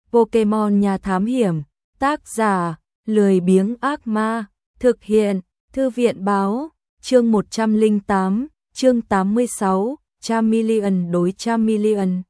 Pokemon nhà thám hiểm, tác giả, lười biếng ác ma, thực hiện, thư viện báo, chương 108, chương 86, Charmeleon đối Charmeleon.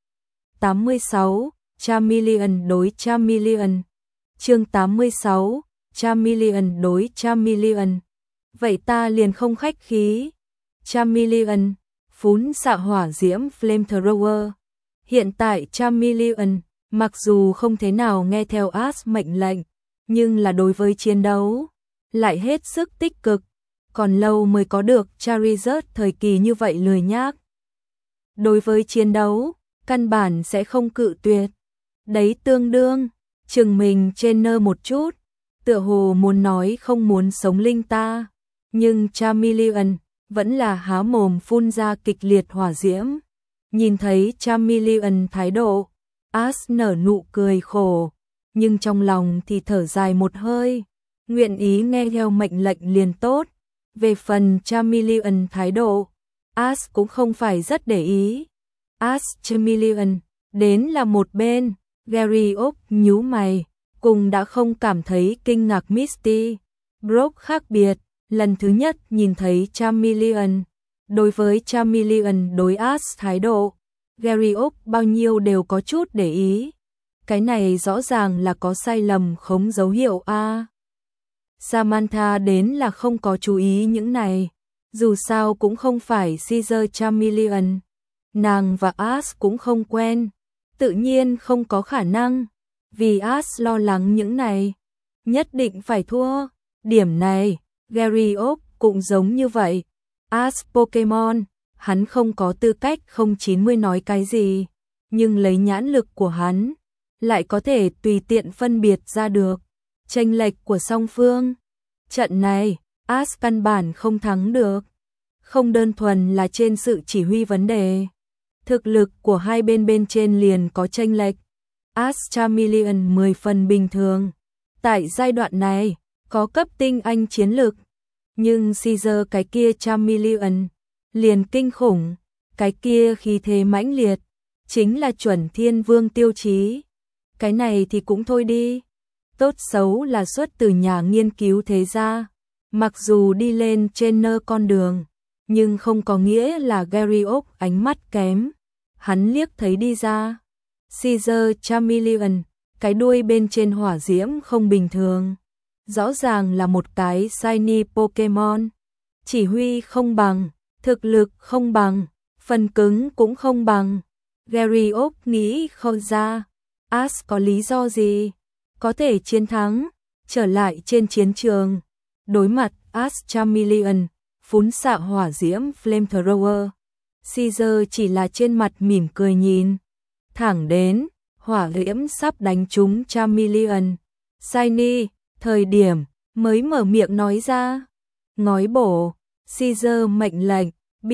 86, Charmeleon đối Charmeleon. Chương 86, Charmeleon đối Charmeleon. Vậy ta liền không khách khí. Charmeleon, phún xạ hỏa diễm flamethrower. Hiện tại Charmeleon, mặc dù không thế nào nghe theo Ash mệnh lệnh, nhưng là đối với chiến đấu, lại hết sức tích cực. Còn lâu mới có được Charizard thời kỳ như vậy lười nhác. Đối với chiến đấu, căn bản sẽ không cự tuyệt. Đấy tương đương, chừng mình trên nơ một chút, tựa hồ muốn nói không muốn sống linh ta. Nhưng Charmeleon vẫn là há mồm phun ra kịch liệt hỏa diễm. Nhìn thấy Charmeleon thái độ, Ash nở nụ cười khổ, nhưng trong lòng thì thở dài một hơi, nguyện ý nghe theo mệnh lệnh liền tốt. Về phần Charmeleon thái độ, Ash cũng không phải rất để ý. Ash Charmeleon đến là một bên, Gyarados nhíu mày, cùng đã không cảm thấy kinh ngạc Misty. Brock khác biệt, lần thứ nhất nhìn thấy Charmeleon. Đối với Charmeleon đối Ash thái độ, Gyarados bao nhiêu đều có chút để ý. Cái này rõ ràng là có sai lầm không dấu hiệu a. Samantha đến là không có chú ý những này, dù sao cũng không phải Caesar Charmeleon. Nàng và Ash cũng không quen, tự nhiên không có khả năng, vì Ash lo lắng những này, nhất định phải thua. Điểm này, Gyarados cũng giống như vậy. Ash Pokemon, hắn không có tư cách 090 nói cái gì, nhưng lấy nhãn lực của hắn, lại có thể tùy tiện phân biệt ra được chênh lệch của song phương. Trận này, Ash căn bản không thắng được, không đơn thuần là trên sự chỉ huy vấn đề. Thực lực của hai bên trên liền có chênh lệch. Ash Charmeleon 10 phần bình thường. Tại giai đoạn này, có cấp tinh anh chiến lực. Nhưng Caesar cái kia Charmeleon liền kinh khủng, cái kia khí thế mãnh liệt, chính là chuẩn thiên vương tiêu chí. Cái này thì cũng thôi đi. Tốt xấu là xuất từ nhà nghiên cứu thế gia. Mặc dù đi lên trên nơ con đường, nhưng không có nghĩa là Gyarados ánh mắt kém. Hắn liếc thấy đi ra. Caesar Charmeleon, cái đuôi bên trên hỏa diễm không bình thường. Rõ ràng là một cái shiny Pokemon. Chỉ huy không bằng, thực lực không bằng, phần cứng cũng không bằng. Gyarados nghĩ không ra, Ash có lý do gì có thể chiến thắng. Trở lại trên chiến trường, đối mặt Ash Charmeleon, phún xạ hỏa diễm flamethrower. Caesar chỉ là trên mặt mỉm cười nhìn. Thẳng đến, hỏa diễm sắp đánh trúng Charmeleon. Shiny, thời điểm, mới mở miệng nói ra. Ngói bổ, Caesar mệnh lệnh,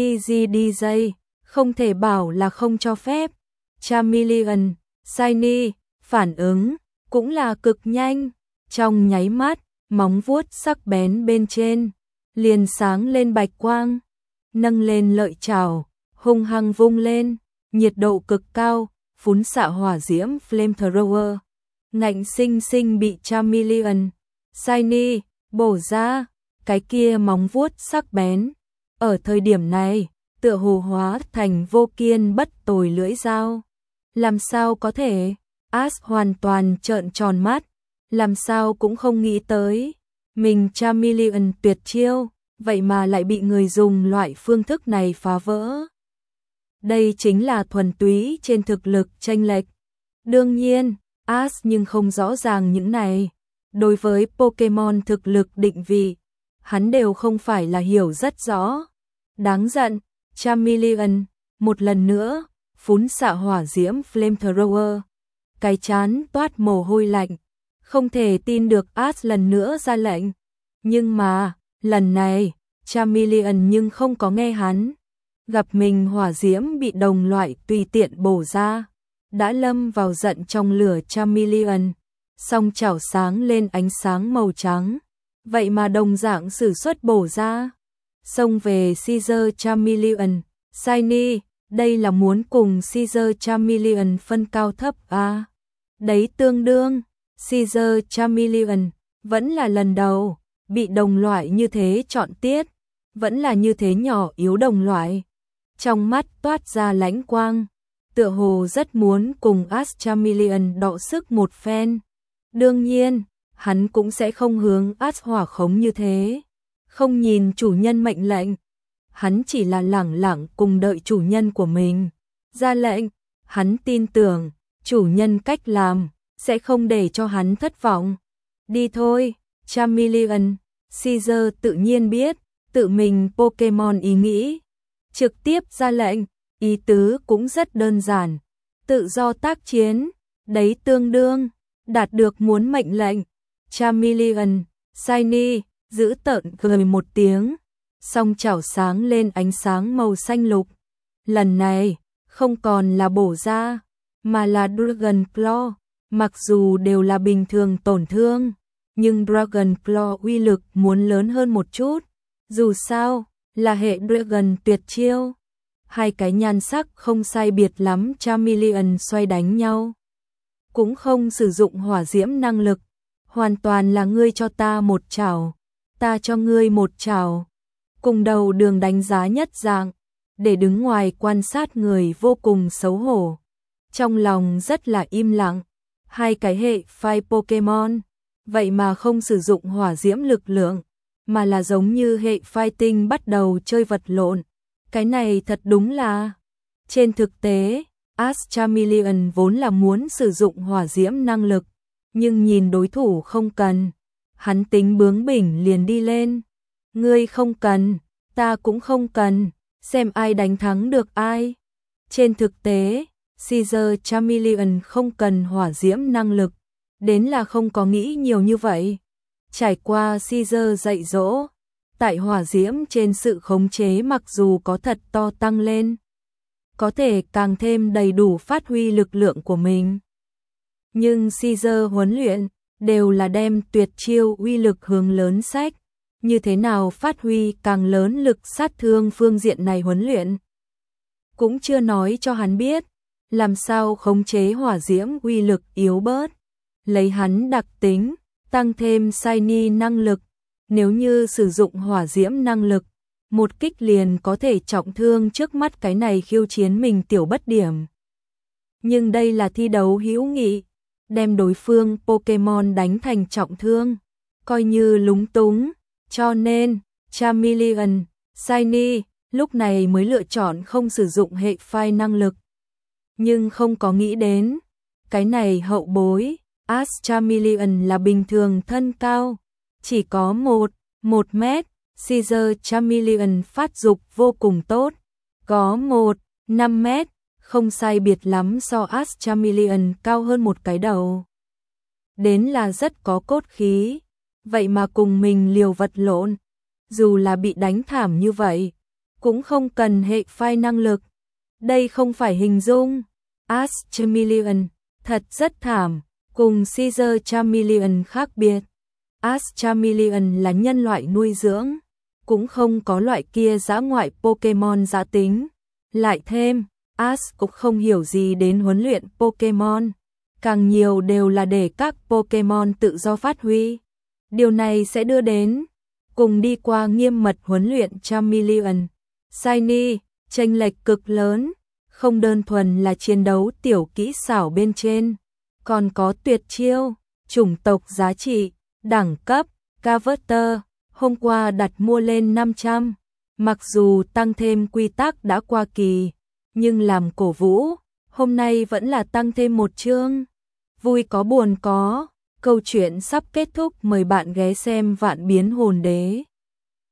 BGDJ, không thể bảo là không cho phép. Charmeleon, Shiny, phản ứng, cũng là cực nhanh. Trong nháy mắt, móng vuốt sắc bén bên trên, liền sáng lên bạch quang. Nâng lên lợi chảo, hung hăng vung lên, nhiệt độ cực cao, phún xạ hỏa diễm flamethrower. Ngạnh sinh sinh bị Charmeleon, Shiny, bổ ra, cái kia móng vuốt sắc bén. Ở thời điểm này, tựa hồ hóa thành vô kiên bất tồi lưỡi dao. Làm sao có thể? Ash hoàn toàn trợn tròn mắt, làm sao cũng không nghĩ tới. Mình Charmeleon tuyệt chiêu, vậy mà lại bị người dùng loại phương thức này phá vỡ. Đây chính là thuần túy trên thực lực chênh lệch. Đương nhiên, Ash nhưng không rõ ràng những này. Đối với Pokemon thực lực định vị, hắn đều không phải là hiểu rất rõ. Đáng giận, Charmeleon, một lần nữa, phún xạ hỏa diễm flamethrower. Cái chán toát mồ hôi lạnh, không thể tin được Ash lần nữa ra lệnh. Nhưng mà, lần này, Charmeleon nhưng không có nghe hắn. Gặp mình hỏa diễm bị đồng loại tùy tiện bổ ra, đã lâm vào giận trong lửa Charmeleon. Song chảo sáng lên ánh sáng màu trắng, vậy mà đồng dạng sử xuất bổ ra. Xông về Caesar Charmeleon, Shiny, đây là muốn cùng Caesar Charmeleon phân cao thấp à? Đấy tương đương, Caesar Chameleon, vẫn là lần đầu, bị đồng loại như thế chọn tiết, vẫn là như thế nhỏ yếu đồng loại. Trong mắt toát ra lãnh quang, tựa hồ rất muốn cùng Ash Chameleon đọ sức một phen. Đương nhiên, hắn cũng sẽ không hướng Ash hỏa khống như thế, không nhìn chủ nhân mệnh lệnh. Hắn chỉ là lẳng lặng cùng đợi chủ nhân của mình ra lệnh. Hắn tin tưởng chủ nhân cách làm sẽ không để cho hắn thất vọng. Đi thôi, Chameleon. Caesar tự nhiên biết tự mình Pokemon ý nghĩ, trực tiếp ra lệnh, ý tứ cũng rất đơn giản, tự do tác chiến, đấy tương đương đạt được muốn mệnh lệnh. Chameleon, Shiny, giữ tợn cười một tiếng, song chảo sáng lên ánh sáng màu xanh lục. Lần này, không còn là bổ ra, mà là Dragon Claw. Mặc dù đều là bình thường tổn thương, nhưng Dragon Claw uy lực muốn lớn hơn một chút. Dù sao, là hệ Dragon tuyệt chiêu. Hai cái nhan sắc không sai biệt lắm Chameleon xoay đánh nhau. Cũng không sử dụng hỏa diễm năng lực, hoàn toàn là ngươi cho ta một chảo, ta cho ngươi một chảo. Cùng đầu đường đánh giá nhất dạng, để đứng ngoài quan sát người vô cùng xấu hổ. Trong lòng rất là im lặng, hai cái hệ phai Pokemon, vậy mà không sử dụng hỏa diễm lực lượng, mà là giống như hệ fighting bắt đầu chơi vật lộn. Cái này thật đúng là... Trên thực tế, Ash Chameleon vốn là muốn sử dụng hỏa diễm năng lực, nhưng nhìn đối thủ không cần, hắn tính bướng bỉnh liền đi lên. Ngươi không cần, ta cũng không cần, xem ai đánh thắng được ai. Trên thực tế, Caesar Chameleon không cần hỏa diễm năng lực, đến là không có nghĩ nhiều như vậy. Trải qua Caesar dạy dỗ, tại hỏa diễm trên sự khống chế mặc dù có thật to tăng lên, có thể càng thêm đầy đủ phát huy lực lượng của mình. Nhưng Caesar huấn luyện đều là đem tuyệt chiêu uy lực hướng lớn sách, như thế nào phát huy càng lớn lực sát thương phương diện này huấn luyện. Cũng chưa nói cho hắn biết, làm sao khống chế hỏa diễm uy lực yếu bớt, lấy hắn đặc tính, tăng thêm Shiny năng lực, nếu như sử dụng hỏa diễm năng lực, một kích liền có thể trọng thương trước mắt cái này khiêu chiến mình tiểu bất điểm. Nhưng đây là thi đấu hữu nghị, đem đối phương Pokemon đánh thành trọng thương, coi như lúng túng, cho nên Chameleon, Shiny lúc này mới lựa chọn không sử dụng hệ phai năng lực. Nhưng không có nghĩ đến, cái này hậu bối, Ash Chameleon là bình thường thân cao, chỉ có 1 mét, Caesar Chameleon phát dục vô cùng tốt, có 5 mét, không sai biệt lắm so Ash Chameleon cao hơn một cái đầu. Đến là rất có cốt khí, vậy mà cùng mình liều vật lộn, dù là bị đánh thảm như vậy, cũng không cần hệ phai năng lực. Đây không phải hình dung, Ash Chameleon thật rất thảm, cùng Caesar Chameleon khác biệt. Ash Chameleon là nhân loại nuôi dưỡng, cũng không có loại kia dã ngoại Pokemon dã tính. Lại thêm, Ash cũng không hiểu gì đến huấn luyện Pokemon, càng nhiều đều là để các Pokemon tự do phát huy. Điều này sẽ đưa đến, cùng đi qua nghiêm mật huấn luyện Chameleon, Shiny, chênh lệch cực lớn, không đơn thuần là chiến đấu tiểu kỹ xảo bên trên, còn có tuyệt chiêu, chủng tộc giá trị, đẳng cấp, Caverter, hôm qua đặt mua lên 500, mặc dù tăng thêm quy tắc đã qua kỳ, nhưng làm cổ vũ, hôm nay vẫn là tăng thêm một chương. Vui có buồn có, câu chuyện sắp kết thúc, mời bạn ghé xem Vạn Biến Hồn Đế.